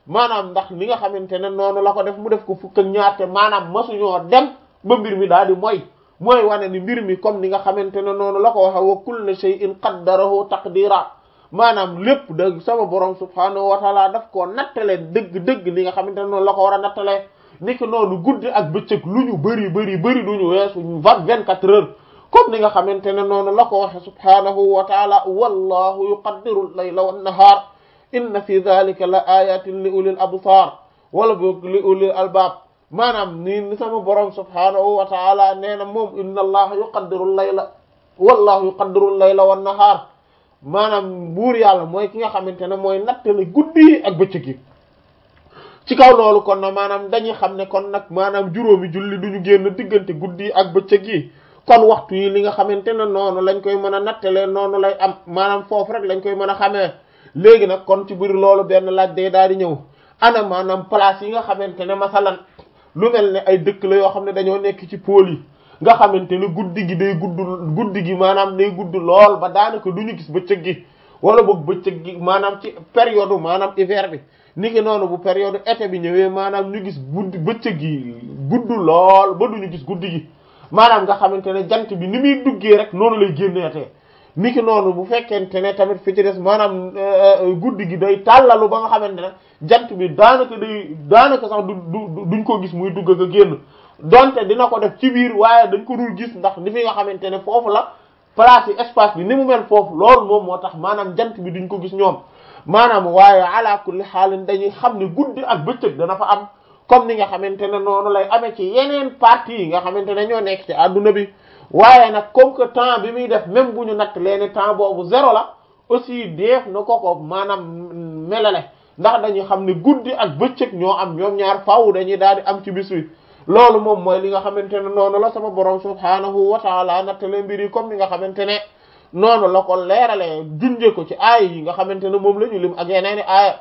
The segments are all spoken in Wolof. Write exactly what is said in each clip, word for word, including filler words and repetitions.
maanaam ndax li nga xamante ne noonu la ko def mu def ko fukk ak ñaar te maanaam masuñoo dem ba mbir mi daal di mooy mooy wane ni mbir mi comme ni nga xamante ne noonu la ko waxe wa kullu shay'in qaddarahu taqdira maanaam lépp da sama borom subhaanahu wa taala daf koo nattale dëgg-dëgg li nga xamante ne noonu la ko war a nattale niki noonu guddi ak bëccëg lu ñu bëri bëri bëri duñu weesu vingt-quatre heures comme ni nga xamante ne noonu la ko waxe subhaanahu wa taala wallahu yuqaddiru layla wan nahaar inna fi dhalika la ayatin li ulil absar wala boog li ulil albab maanaam ni sama borom subhaanahu wa taala nee na moom inna allaha yuqaddiru layla wallahu yuqaddiru layla wan nahaar maanaam buur yàlla mooy ki nga xamante ne mooy nattale guddi yi ak bëccëg yi ci kaw loolu kon na maanaam dañuy xam ne kon nag maanaam juróomi julli duñu génn diggante guddi yi ak bëccëg yi kon waxtu yi li nga xamante ne noonu lañ koy mën a nattalee noonu lay am maanaam foofu rek lañ koy mën a xamee léegi nag kon ci biir loolu benn laaj day daal di ñëw ana maanaam place yi nga xamante ne masalan lu mel ne ay dëkk la yoo xam ne dañoo nekk ci pôle yi nga xamante ne guddi gi day gudd guddi gi maanaam day gudd lool ba daanaka du ñu gis bëccëg gi wala boog bëccëg gi maanaam ci période maanaam hiver bi niki noonu bu période été bi ñëwee maanaam ñu gis guddi bëccëg gi gudd lool ba du ñu gis guddi gi maanaam nga xamante ne jant bi ni muy duggee rek noonu lay génneetee niki noonu bu fekkente ne tamit fi ci des maanaam guddi gi day tàllalu ba nga xamante ne jant bi daanaka day daanaka sax du du duñ ko gis muy dugg ak a génn donte dina ko def ci biir waaye dañ ko dul gis ndax ni fi nga xamante ne foofu la place yi espace bi ni mu mel foofu loolu moom moo tax maanaam jant bi duñ ko gis ñoom maanaam waaye ala kulli xaalin dañuy xam ne guddi ak bëccëg dana fa am comme ni nga xamante ne noonu lay amee ci yeneen parties yi nga xamante ne ñoo nekk ci adduna bi waaye nag comme que temps bi muy def même bu ñu natt leeni temps boobu zéro la aussi def na ko ko maanaam melale ndax dañuy xam ne guddi ak bëccëg ñoo am ñoom ñaar faaw dañuy daal di am ci bis wi loolu moom mooy li nga xamante ne noonu la sama borom subhaanahu wa taala nattale mbir yi comme ni nga xamante ne noonu la ko leeralee junje ko ci aaya yi nga xamante ne moom la ñu lim ak yeneeni aaya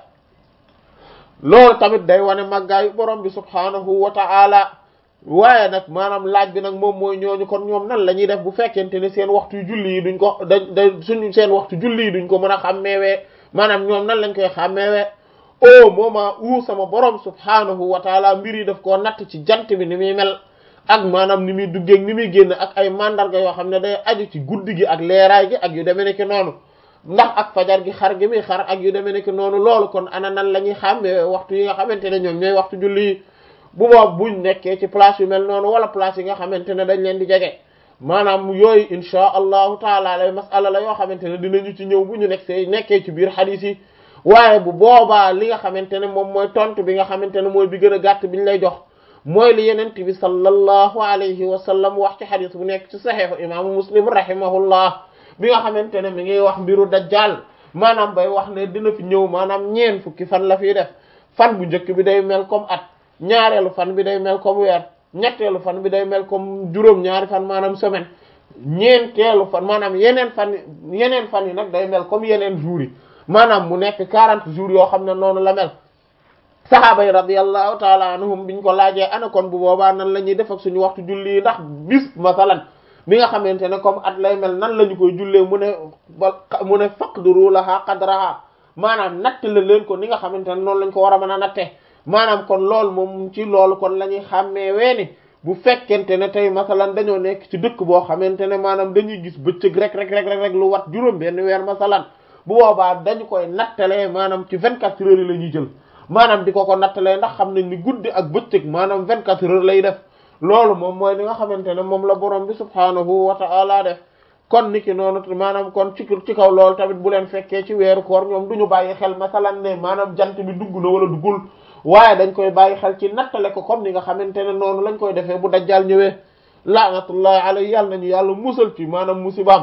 loolu tamit day wane màggaayu borom bi subhaanahu wa taala waaye nag maanaam laaj bi nag moom mooy ñooñu kon ñoom nan la ñuy def bu fekkente ne seen waxtu julli yi duñ ko da da suñu seen waxtu julli yi duñ ko mën a xàmmeewee maanaam ñoom nan lañ koy xàmmeewee au moment où sama borom subhaanahu wa taala mbir yi daf koo natt ci jant bi ni muy mel ak maanaam ni muy duggeeg ni muy génn ak ay mandarga yoo xam ne day aju ci guddi gi ak leeraay gi ak yu demee nekk noonu ndax ak fajar gi xar gi muy xar ak yu demee nekk noonu loolu kon ana nan la ñuy xàmmee waxtu yi nga xamante ne ñoom ñooy waxtu julli yi bu boobu buñ nekkee ci place yu mel noonu wala place yi nga xamante ne dañ leen di jege maanaam yooyu insha allahu taala lay masala la yoo xamante ne dinañu ci ñëw bu ñu nekk see nekkee ci biir hadith yi waaye bu boobaa li nga xamante ne moom mooy tontu bi nga xamante ne mooy bi gën a gàtt biñ lay jox mooy li yenent bi sallallahu alayhi wa sallam wax ci hadith bu nekk ci saxiixu imaamu muslim rahimahullah bi nga xamante ne mi ngi wax mbiru dajjal maanaam bay wax ne dina fi ñëw maanaam ñeen fukki fan la fiy def fan bu njëkk bi day mel comme at ñaareelu fan bi day mel comme weer ñetteelu fan bi day mel comme juróom ñaari fan maanaam semaine ñeenteelu fan maanaam yeneen fan yeneen fan yi nag day mel comme yeneen jours yi maanaam mu nekk quarante jours yoo xam ne noonu la mel sahaaba yi radiyallahu taala anhum biñ ko laajee ana kon bu boobaa nan la ñuy def ak suñu waxtu julli yi ndax bis masalan bi nga xamante ne comme at lay mel nan la ñu koy jullee mu ne mu ne faqduru laha qadraha maanaam natt la leen ko ni nga xamante ne noonu lañ ko war a mën a nattee maanaam kon loolu moom ci loolu kon la ñuy xàmmee weeni bu fekkente ne tey masalan dañoo nekk ci dëkk boo xamante ne maanaam dañuy gis bëccëg rek rek rek rek lu wat juróom benn weer masalan bu boobaa dañu koy nattalee maanaam ci vingt-quatre heures yi la ñuy jël maanaam di ko ko nattalee ndax xam nañ ni guddi ak bëccëg maanaam vingt-quatre heures lay def loolu moom mooy li nga xamante ne moom la borom bi subhaanahu wa ta'ala def kon niki noonu maanaam kon ci ci kaw loolu tamit bu leen fekkee ci weeru koor ñoom du ñu bàyyi xel masalan ne maanaam jant bi dugg na wala duggul waaye dañ koy bàyyi xel ci nattale ko comme ni nga xamante ne noonu lañ koy defee bu dajjal ñëwee laanatullahi alayhi yàlla nañu yàlla musal ci maanaam musibaam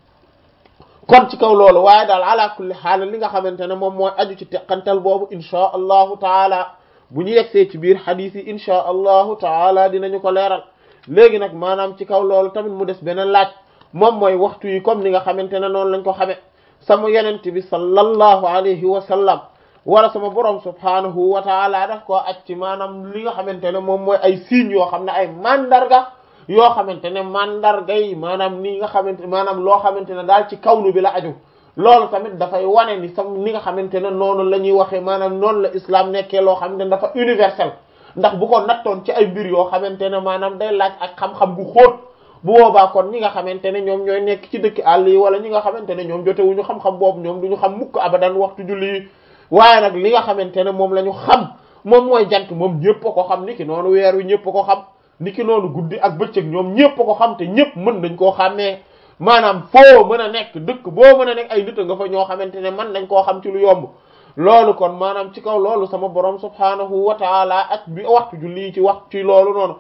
kon ci kaw loolu waaye daal ala kulli xaal li nga xamante ne moom mooy aju ci teqantal boobu insha allahu taala bu ñu yegsee ci biir xadiis yi insha allahu taala dinañu ko leeral léegi nag maanaam ci kaw loolu tamit mu des beneen laaj moom mooy waxtu yi comme ni nga xamante ne noonu lañ ko xamee sama yenent bi sallallahu alayhi wa sallam wala sama borom subhanahu wa taala daf koo aj ci maanaam li nga xamante ne moom mooy ay signes yoo xam ne ay mandarga yoo xamante ne mandarga yi maanaam nii nga xamante maanaam loo xamante ne daal ci kawnu bi la aju loolu tamit dafay wane ni sam ni nga xamante ne noonu la ñuy waxee maanaam noonu la islam nekkee loo xam ne dafa universel ndax bu ko nattoon ci ay mbir yoo xamante ne maanaam day laaj ak xam-xam gu xóot bu boobaa kon ñi nga xamante ne ñoom ñooy nekk ci dëkk àll yi wala ñi nga xamante ne ñoom jotewuñu xam-xam boobu ñoom duñu xam mukk abadan waxtu julli yi waaye nag li nga xamante ne moom la ñu xam moom mooy jant moom ñëpp a ko xam ni ki noonu weer wi ñëpp a ko xam ni ki noonu guddi ak bëccëg ñoom ñëpp a ko xam te ñëpp mën nañ koo xàmmee maanaam foo mën a nekk dëkk boo mën a nekk ay nit nga fa ñoo xamante ne mën nañ koo xam ci lu yomb loolu kon maanaam ci kaw loolu sama borom subhaanahu wa taala ak bi waxtu julli ci wax ci loolu noonu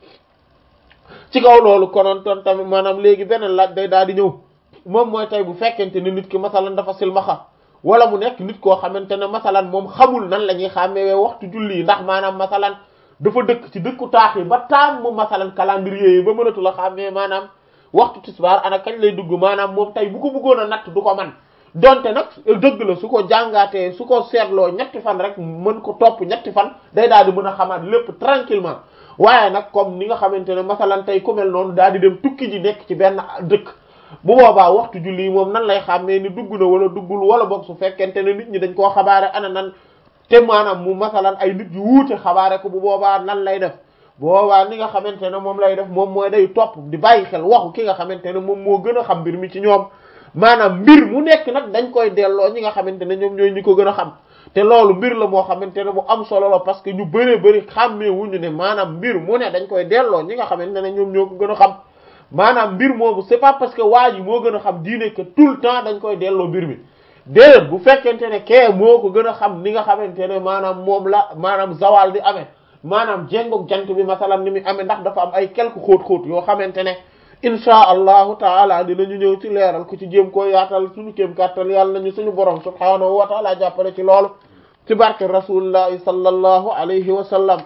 ci kaw loolu konoon ton tamit maanaam léegi beneen laaj day daal di ñëw moom mooy tey bu fekkente ne nit ki masalan dafa silmaxa wala mu nekk nit koo xamante ne masalan moom xamul nan la ñuy xàmmee waxtu julli yi ndax maanaam masalan dafa dëkk ci dëkku taax yi ba taam mu masalan calendrier yi ba mënatu la xàmmee maanaam waxtu tisbaar ana kañ lay dugg maanaam moom tey bu ko bëggoon a natt du ko man donte nag dëgg la su ko jàngaatee su ko seetloo ñetti fan rek mën ko topp ñetti fan day daal di mën a xamaat lépp tranquillement waaye nag comme ni nga xamante ne masalan tey ku mel noonu daal di dem tukki ji nekk ci benn dëkk bu boobaa waxtu julli yi moom nan lay xàmmee ni dugg na wala duggul wala boog su fekkente ne nit ñi dañ koo xabaare ana nan te maanaam mu masalan ay nit yu wuute xabaare ko bu boobaa nan lay def bu boobaa ni nga xamante ne moom lay def moom mooy day topp di bàyyi xel waxu ki nga xamante ne moom moo gën a xam mbir mi ci ñoom maanaam mbir mu nekk nag dañ koy delloo ñi nga xamante ne ñoom ñooy ñi ko gën a xam te loolu mbir la moo xamante ne bu am solo la parce que ñu bëree bëri xàmmee wuñu ne maanaam mbir mu ne dañ koy delloo ñi nga xamante ne ñoom ñoo ko gën a xam maanaam mbir moomu c'est pas parce que waa ji moo gën a xam diine que tout le temps dañ koy delloo mbir mi déedéet bu fekkente ne kee moo ko gën a xam ni nga xamante ne maanaam moom la maanaam zawal di amee maanaam jéngoog jant bi masalan ni muy amee ndax dafa am ay quelques xóot-xóot yoo xamante ne insha allahu taala dinañu ñëw ci leeral ku ci jéem koo yaatal suñu kéem kàttal yàlla nañu suñu borom subhaanahu wa taala jàppale ci loolu ci barke rasulillahi sallallahu alayhi wa sallam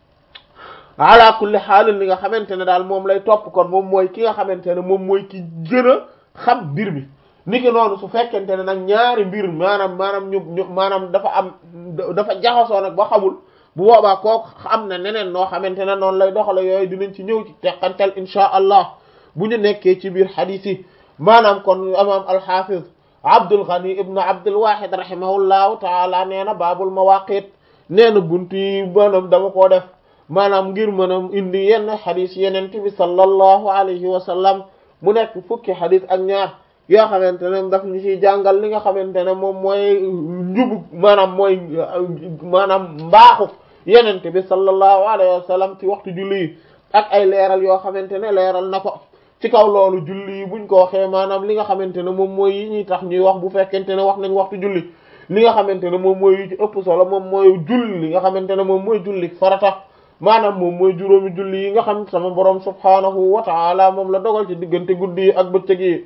ala kulli xaalin li nga xamante ne daal moom lay topp kon moom mooy ki nga xamante ne moom mooy ki gën a xam mbir mi niki noonu su fekkente ne nag ñaari mbir maanaam maanaam ñu ñu maanaam dafa am dafa jaxasoo nag ba xamul bu boobaa kooku am na neneen noo xamante ne noonu lay doxale yooyu dinañ ci ñëw ci teqantel insha allah bu ñu nekkee ci biir xadiis yi maanaam kon imam al-Hafiz Abdul Ghani ibn Abdul Wahid rahimahullahu taala nee na baabul mawaqit nee na buntu yi maanaam dama koo def maanaam ngir mën a indi yenn xadiis yeneen bi sallallahu alayhi wa sallam mu nekk fukki xadiis ak ñaar yoo xamante ne daf ñu ciy jàngal li nga xamante ne moom mooy njubu maanaam mooy maanaam mbaaxu yeneen bi sallallahu alayhi wa sallam ci waxtu julli yi ak ay leeral yoo xamante ne leeral na ko ci kaw loolu julli yi buñ ko waxee maanaam li nga xamante ne moom mooy yi ñuy tax ñuy wax bu fekkente ne wax nañ waxtu julli li nga xamante ne moom mooy yu ci ëpp solo moom mooy julli li nga xamante ne moom mooy julli farata maanaam moom mooy juróomi julli yi nga xam sama borom subhaanahu wa ta'ala moom la dogal ci diggante guddi yi ak bëccëg yi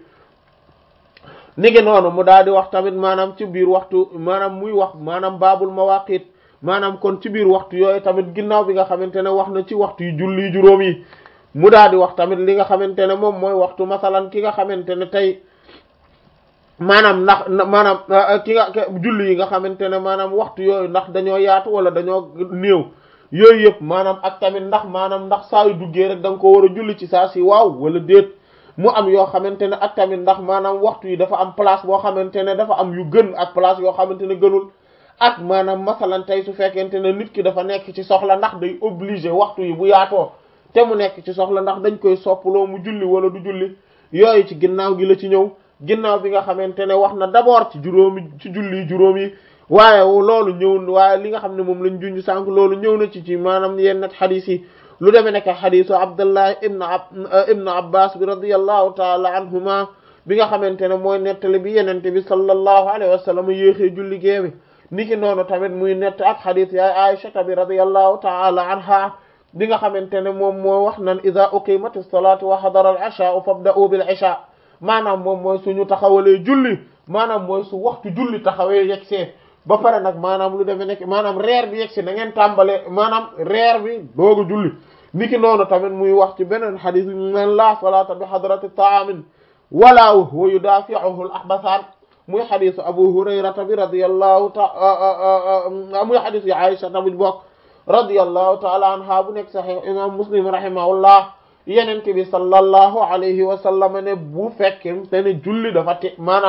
niki noonu mu daal di wax tamit maanaam ci biir waxtu maanaam muy wax maanaam baabul mawaqit maanaam kon ci biir waxtu yooyu tamit ginnaaw bi nga xamante ne wax na ci waxtu yu julli juróom yi mu daal di wax tamit li nga xamante ne moom mooy waxtu masalan ki nga xamante ne tey maanaam ndax maanaam ki nga julli yi nga xamante ne maanaam waxtu yooyu ndax dañoo yaatu wala dañoo néew yooyu yëpp maanaam ak tamit ndax maanaam ndax saa yu duggee rek da nga ko war a julli ci saa si waaw wala déet mu am yoo xamante ne ak tamit ndax maanaam waxtu yi dafa am place boo xamante ne dafa am yu gën ak place yoo xamante ne gënul ak maanaam masalan tey su fekkente ne nit ki dafa nekk ci soxla ndax day obligé waxtu yi bu yaatoo te mu nekk ci soxla ndax dañ koy soppaloo mu julli wala du julli yooyu ci ginnaaw gi la ci ñëw ginnaaw bi nga xamante ne wax na d'abord ci juróomi ci julli juróom yi waaye loolu ñëw waaye li nga xam ne moom lañ junj sànq loolu ñëw na ci ci maanaam yenn xadis yi lu demee nekk xadisu Abdullah ibn ab ibn Abbas bi radiyallahu taala anhuma bi nga xamante ne mooy nettali bi yenente bi sallallahu alayhi wa sallam yéexee julli géebi niki noonu tamit muy nett ak xadis yaay Aisha bi radiyallahu taala anha bi nga xamante ne moom moo wax nan ida uqimat as-salatu wa hadara al-isha fabda'u bil isha maanaam moom mooy suñu taxawalee julli maanaam mooy su waxtu julli taxawee yegsee ba pare nag maanaam lu demee nekk maanaam reer bi yegsi na ngeen tàmbale maanaam reer bi dooga julli niki noonu tamit muy wax ci beneen xadis bi man la salata bi hadrati ta'amin wala huwa yudafi'uhu al-ahbathan muy xadisu Abu Hurayrata bi radiyallahu ta'ala muy xadis yi Aisha tamit bokk radiyallahu ta'ala anha bu nekk sahih imam Muslim rahimahullah yenente bi sallallahu alayhi wa sallam ne bu fekkee te ne julli dafa te maanaam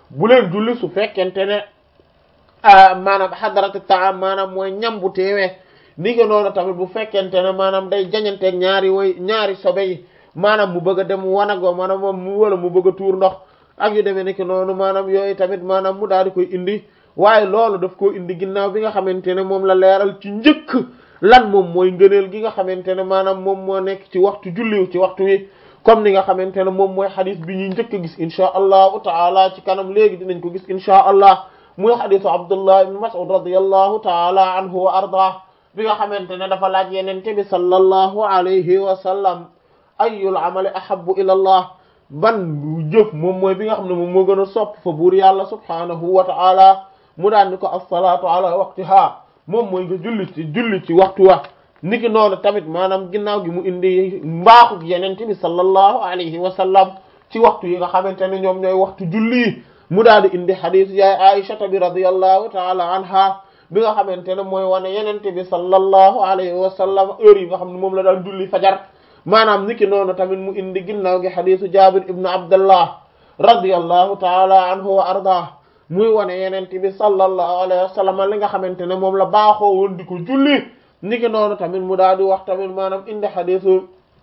bu leen julli su fekkente ne maanaam xadaratu taam maanaam mooy ñam bu teewee ni ko noonu tamit bu fekkente ne maanaam day jañanteeg ñaari way ñaari sobe yi maanaam mu bëgg a dem wanago maanaam moom mu wala mu bëgg a tuur ndox ak yu demee nekk noonu maanaam yooyu tamit maanaam mu daal di koy indi waaye loolu daf koo indi ginnaaw bi nga xamante ne moom la leeral ci njëkk lan moom mooy ngëneel gi nga xamante ne maanaam moom moo nekk ci waxtu julliw ci waxtu wi comme ni nga xamante ne moom mooy xadis bi ñuy njëkk a gis inchaa allahu taala ci kanam léegi dinañ ko gis inchaa allah muy xadisu abdullah ibn mas'ud radiyallahu taala anhu wa ardah bi nga xamante ne dafa laaj yenente bi sallallahu alayhi wa sallam ayyul amali ahabbu ila allah ban jëf moom mooy bi nga xam ne moom moo gën a sopp fa buur yàlla subhanahu wa ta'ala mu daan ni ko as-salaatu ala waqtiha moom mooy nga julli ci julli ci waxtu wa niki noonu tamit maanaam ginnaaw gi mu indi mbaaxu yenente bi sallallahu alayhi wa sallam ci waxtu yi nga xamante ne ñoom ñooy waxtu julli mu daal di indi hadith yaay Aisha bi radiyallahu ta'ala anha bi nga xamante ne mooy wane yenente bi sallallahu alayhi wa sallam heure yi nga xam ne moom la daan julli fajar maanaam niki noonu tamit mu indi ginnaaw gi xadisu Jabir ibn Abdullah radiyallahu ta'ala anhu wa ardah muy wane yenente bi sallallahu alayhi wa sallam li nga xamante ne moom la baaxoo woon di ko julli niki noonu tamit mu daal di wax tamit maanaam indi xadisu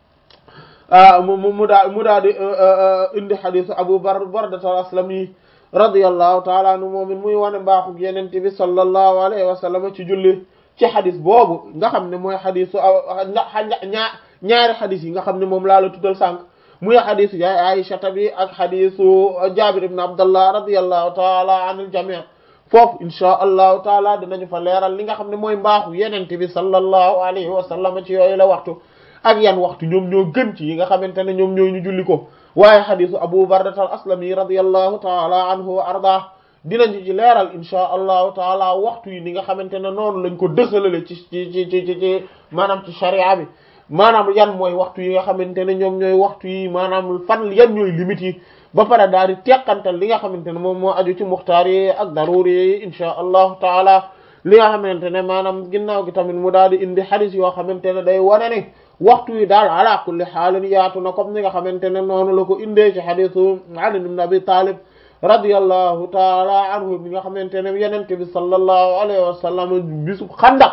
mu mu daa mu daal di indi xadisu Abu Barda al-Aslami radiyallahu ta'ala anhu moom it muy wane mbaaxu yenente bi sallallahu alayhi wa sallam ci julli ci xadis boobu nga xam ne mooy xadisu ñaa ñaari xadis yi nga xam ne moom laa la tuddal sànq muy xadisu yaay Aisha bi ak xadisu Jabir ibn Abdullah radiyallahu ta'ala anil jami' foofu insha allahu taala dinañu fa leeral li nga xam ne mooy mbaaxu yenente bi sallallahu alayhi wa sallam ci yooyu la waxtu ak yan waxtu ñoom ñoo gën ci yi nga xamante ne ñoom ñoo ñu julli ko waaye xadisu Abu Barda al-Aslami radiyallahu taala anhu wa ardah dinañu ci leeral insha allahu taala waxtu yi ni nga xamante ne noonu lañ ko dëxalale ci ci ci ci ci maanaam ci sharia bi maanaam yan mooy waxtu yi nga xamante ne ñoom ñooy waxtu yi maanaam fan yan ñooy limite yi ba pare daal di teqantal li nga xamante ne moom moo aju ci muxtaar yi ak daruri yi insha allahu taala li nga xamante ne maanaam ginnaaw gi tamit mu daal di indi xadis yoo xamante ne day wane ne waxtu yi daal ala kulli xaalin yaatu na comme ni nga xamante ne noonu la ko indee ci xadisu Ali ibn Abi Talib radiyallahu taala anhu bi nga xamante ne yenente bi sallallahu alayhi wa sallam bisub xandaq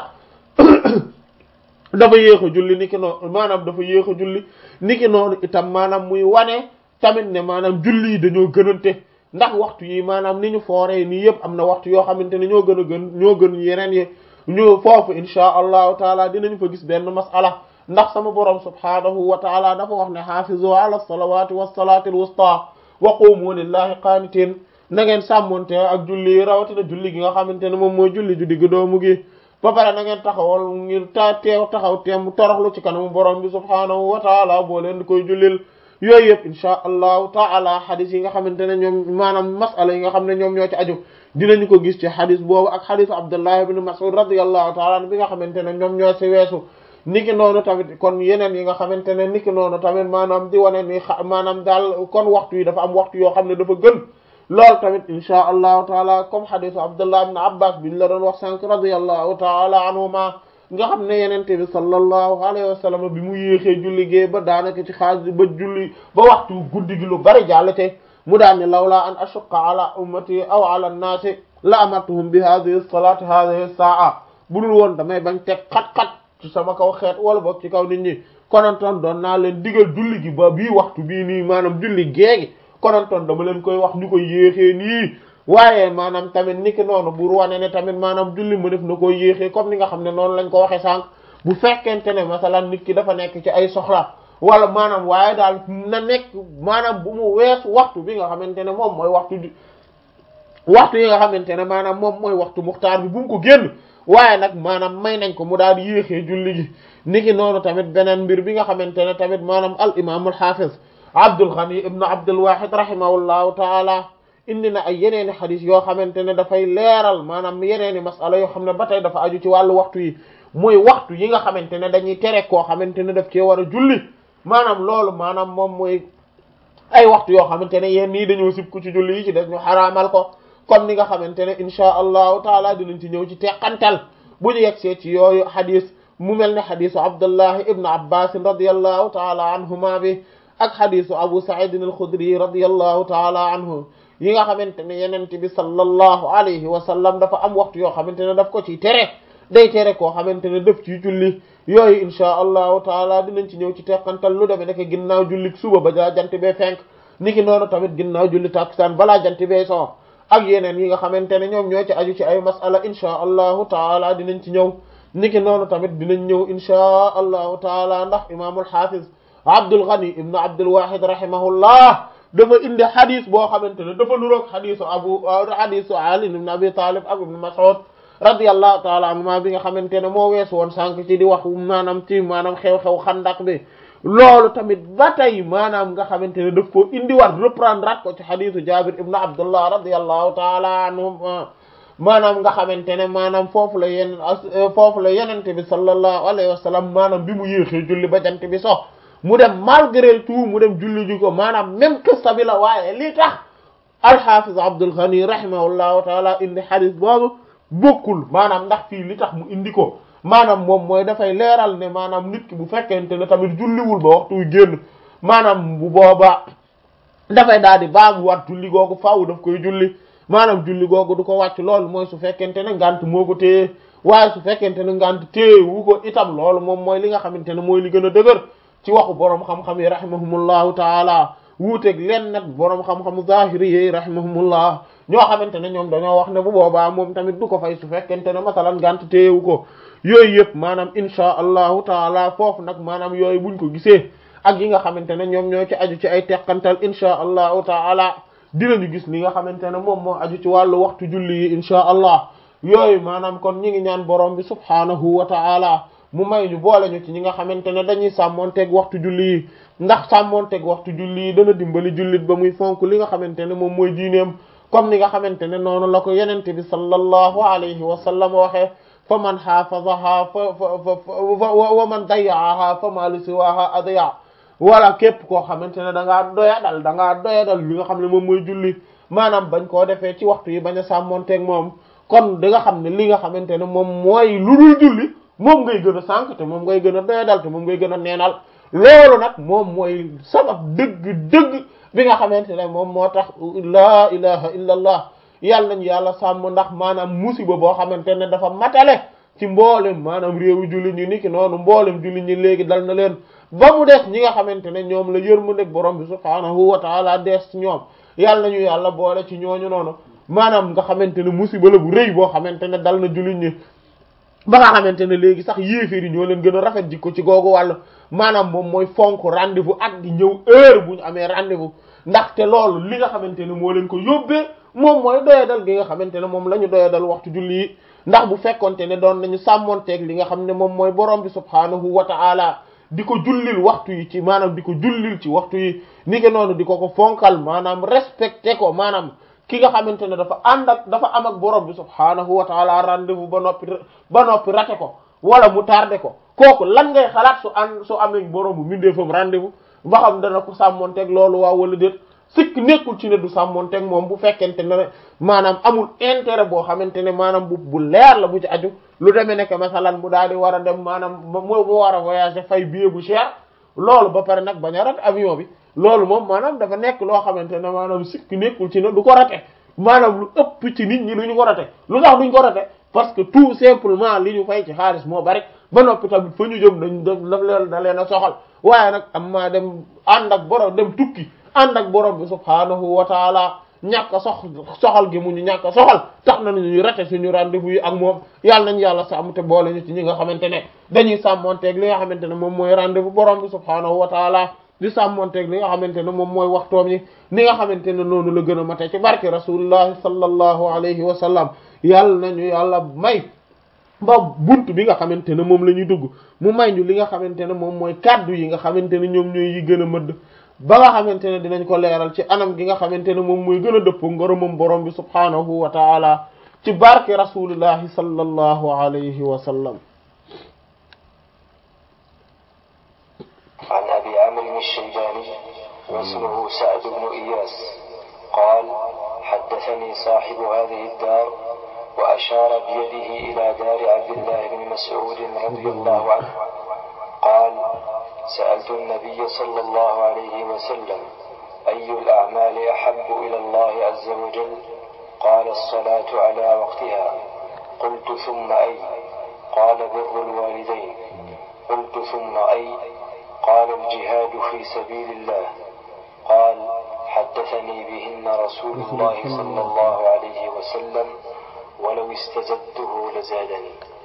dafa yéex a julli niki noonu maanaam dafa yéex a julli niki noonu itam maanaam muy wane tamit ne maanaam julli yi dañoo gënante ndax waxtu yi maanaam ni ñu fooree nii yëpp am na waxtu yoo xamante ne ñoo gën a gën ñoo gën yeneen yi ñu foofu insha allahu taala dinañu fa gis benn mas'ala ndax sama borom subhanahu wa taala dafa wax ne hafizu ala salawati wassalati alwusta wa qumu lillahi qanitin na ngeen sàmmonte ak julli yi rawatina julli gi nga xamante ne moom mooy julli ju digg doomu gi ba pare na ngeen taxawal ngir ta teew taxaw teem toroxlu ci kanamu borom bi subhanahu wa taala boo leen di koy jullil yooyu yëpp insha allahu taala xadis yi nga xamante ne ñoom maanaam masala yi nga xam ne ñoom ñoo ci aju dinañu ko gis ci xadis boobu ak xadisu Abdullah ibn Mas'ud radiyallahu taala an bi nga xamante ne ñoom ñoo ci weesu niki noonu tamit kon yeneen yi nga xamante ne niki noonu tamit maanaam di wane ni maanaam daal kon waxtu yi dafa am waxtu yoo xam ne dafa gën loolu tamit insha allahu taala comme xadisu Abdullah ibn Abbas biñ la doon wax sànq radiyallahu taala anhuma nga xam ne yenente bi sallallahu alayhi wa sallam bi mu yéexee julli gée ba daanaka ci xaaj ba julli ba waxtu guddi gi lu bari jàllate mu daan ne lawla an ashqa ala ummati aw ala an-naasi la amartuhum bi hadhihi as-salati hadhihi as-sa'a budul woon damay bañ teg xat-xat ci sama kaw xeet wala boog ci kaw nit ñi konantoon doon naa leen digal julli gi ba bii waxtu bii nii maanaam julli géegi konantoon dama leen koy wax ñu koy yéexee nii waaye maanaam tamit niki noonu bu wane ne tamit maanaam julli mu def na koy yéexee comme ni nga xam ne noonu lañ ko waxee sànq bu fekkente ne masalan nit ki dafa nekk ci ay soxla wala maanaam waaye daal na nekk maanaam bu mu weesu waxtu bi nga xamante ne moom mooy waxtu bi waxtu yi nga xamante ne maanaam moom mooy waxtu muxtaar bi bu mu ko génn waaye nag maanaam may nañ ko mu daal di yéexee julli gi niki noonu tamit beneen mbir bi nga xamante ne tamit maanaam al imam al hafiz Abdul Ghani ibn Abdul Wahid rahimahullahu taala indi na ay yeneeni xadis yoo xamante ne dafay leeral maanaam yeneeni masala yoo xam ne ba tey dafa aju ci wàllu waxtu yi mooy waxtu yi nga xamante ne dañuy tere koo xamante ne daf cee war a julli maanaam loolu maanaam moom mooy ay waxtu yoo xamante ne yéen nii dañoo sib ku ci julli yi ci def ñu xaraamal ko comme ni nga xamante ne insha allahu taala dinañ ci ñëw ci teqantal bu ñu yegsee ci yooyu xadis mu mel ne xadisu Abdullahi ibn Abbas radiyallahu taala anhuma bi ak xadisu Abu Sa'id al-Khudri radiyallahu taala anhu yi nga xamante ne yenente bi sallallahu alayhi wa sallam dafa am waxtu yoo xamante ne daf ko ci tere day tere koo xamante ne def ci julli yooyu insha allahu taala dinañ ci ñëw ci teqantal lu demee nekk ginnaaw julli suba ba jaa jant bee fenk niki noonu tamit ginnaaw julli takusaan balaa jant bee soo ak yeneen yi nga xamante ne ñoom ñoo ci aju ci ay masala insha allahu taala dinañ ci ñëw niki noonu tamit dinañ ñëw insha allahu taala ndax imaamul hafiz Abdul Ghani ibn Abdul Wahid rahimahullah dafa indi xadis boo xamante ne dafa nuroog xadisu abu xadisu Ali ibn Abi Talib ak ibn Mas'ud radiyallahu taala anhuma bi nga xamante ne moo weesu woon sànq ci di wax maanaam ci maanaam xew-xew xandak bi loolu tamit ba tey maanaam nga xamante ne daf ko indi war reprendre at ko ci xadisu Jabir ibn Abdullah radiyallahu taala anhum maanaam nga xamante ne maanaam foofu la yenn foofu la yenente bi sallallahu alayhi wa sallam maanaam bi mu yéexee julli ba jant bi so mu dem malgré tout mu dem julli ji ko maanaam même qissa bi la waaye li tax al-Hafiz Abdul Ghani rahimahullahu taala indi xadis boobu bokkul maanaam ndax fii li tax mu indi ko maanaam moom mooy dafay leeral ne maanaam nit ki bu fekkente ne tamit julliwul ba waxtu wi génn maanaam bu boobaa dafay daal di baamu wat julli googu faaw daf koy julli maanaam julli googu du ko wàcc loolu mooy su fekkente ne ngant moo ko téye waaye su fekkente ne ngant téye wu ko itam loolu moom mooy li nga xamante ne mooy li gën a dëgër ci waxu boroom xam-xam yi rahimahumullahu taala wuuteeg leen nag boroom xam-xamu zahiri yi rahimahumullah ñoo xamante ne ñoom dañoo wax ne bu boobaa moom tamit du ko fay su fekkente ne masalan ngant téyewu ko yooyu yëpp maanaam insha allahu taala foofu nag maanaam yooyu buñ ko gisee ak yi nga xamante ne ñoom ñoo ci aju ci ay teqantal insha allahu taala dinañu gis li nga xamante ne moom moo aju ci wàllu waxtu julli yi insha allah yooyu maanaam kon ñi ngi ñaan borom bi subhaanahu wa taala mu may ñu boole ñu ci ñi nga xamante ne dañuy sàmmonteeg waxtu julli yi ndax sàmmonteeg waxtu julli yi dana dimbali jullit ba muy fonk li nga xamante ne moom mooy diineem comme ni nga xamante ne noonu la ko yenente bi sallallahu alayhi wa sallam waxee fa man xaafazaha fa fa fa wa man dayaaha fa ma li siwaha adya wala képp koo xamante ne da ngaa doya dal da ngaa doya dal li nga xam ne moom mooy julli maanaam bañ koo defee ci waxtu yi bañ a sàmmonteeg moom kon da nga xam ne li nga xamante ne moom mooy lu dul julli moom ngay gën a sànq te moom ngay gën a doya dal te moom ngay gën a neenal loolu nag moom mooy sabab dëgg dëgg bi nga xamante ne moom moo tax laa ilaha illa allah yàlla nañu yàlla sàmm ndax maanaam musiba boo xamante ne dafa matale ci mboolem maanaam réewu jullit ñi niki noonu mboolem jullit ñi léegi dal na leen ba mu des ñi nga xamante ne ñoom la yërmandeeg borom bi subhaanahu wa taala des ñoom yàlla nañu yàlla boole ci ñooñu noonu maanaam nga xamante ne musiba la bu rëy boo xamante ne dal na jullit ñi ba nga xamante ne léegi sax yéeféer yi ñoo leen gën a rafet jikko ci googu wàll maanaam moom mooy fonk rendez-vous ak di ñëw heure bu ñu amee rendez-vous ndaxte loolu li nga xamante ne moo leen ko yóbbee moom mooy doyadal gi nga xamante ne moom la ñu doyadal waxtu julli yi ndax bu fekkonte ne doon nañu sàmmonteeg li nga xam ne moom mooy borom bi subhaanahu wa ta'ala di ko jullil waxtu yi ci maanaam di ko jullil ci waxtu yi ni ke noonu di ko ko fonkal maanaam respecté ko maanaam ki nga xamante ne dafa ànd ak dafa am ak borom bi subhaanahu wa ta'ala rendez-vous ba noppi ba noppi rate ko wala mu tardé ko kooku lan ngay xalaat su an su amee borom bu mindeefam rendez-vous ba xam dana ko sàmmonteeg loolu waaw wala déet sikk nekkul ci ne du sàmmonteeg moom bu fekkente ne maanaam amul intérêt boo xamante ne maanaam bu bu leer la bu ci aju lu demee nekk masalan mu daal di war a dem maanaam mu mu war a voyager fay billet bu cher loolu ba pare nag bañ a rat avion bi loolu moom maanaam dafa nekk loo xamante ne maanaam sikk nekkul ci ne du ko rate maanaam lu ëpp ci nit ñi lu ñu ko rate lu tax duñ ko rate parce que tout simplement li ñu fay ci xaalis moo bari ba noppi tamit fa ñu jëm dañ daf leen da leen a soxal waaye nag am maa dem ànd ak borom dem tukki ànd ak borom bi subhaanahu wa taala ñàkk a sox soxal gi mu ñu ñàkk a soxal tax na ñu rate suñu rendez-vous yi ak moom yàlla nañu yàlla sàmm te boole ñu ci ñi nga xamante ne dañuy sàmmonteeg li nga xamante ne moom mooy rendez-vous borom bi subhaanahu wa taala di sàmmonteeg li nga xamante ne moom mooy waxtoom yi ni nga xamante ne noonu la gën a mate ci barke rasulullahi sallallahu alayhi wa sallam yàlla nañu yàlla may ba bunt bi nga xamante ne moom la ñuy dugg mu may ñu li nga xamante ne moom mooy kaddu yi nga xamante ne ñoom ñooy yi gën a mëdd ba nga xamante ne dinañ ko leeral ci anam gi nga xamante ne moom mooy gën a dëppoo ngërëmam borom bi subhaanahu wa taala ci barke rasulillahi sallallahu alayhi wa sallam. عن أبي عمرو الشيباني واسمه سعد بن إياس قال حدثني صاحب هذه الدار وأشار بيده إلى دار عبد الله بن مسعود رضي الله عنه قال سألت النبي صلى الله عليه وسلم أي الأعمال أحب إلى الله عز وجل؟ قال الصلاة على وقتها. قلت ثم أي؟ قال بر الوالدين. قلت ثم أي؟ قال الجهاد في سبيل الله. قال حدثني بهن رسول الله صلى الله عليه وسلم ولو استزدته لزادني.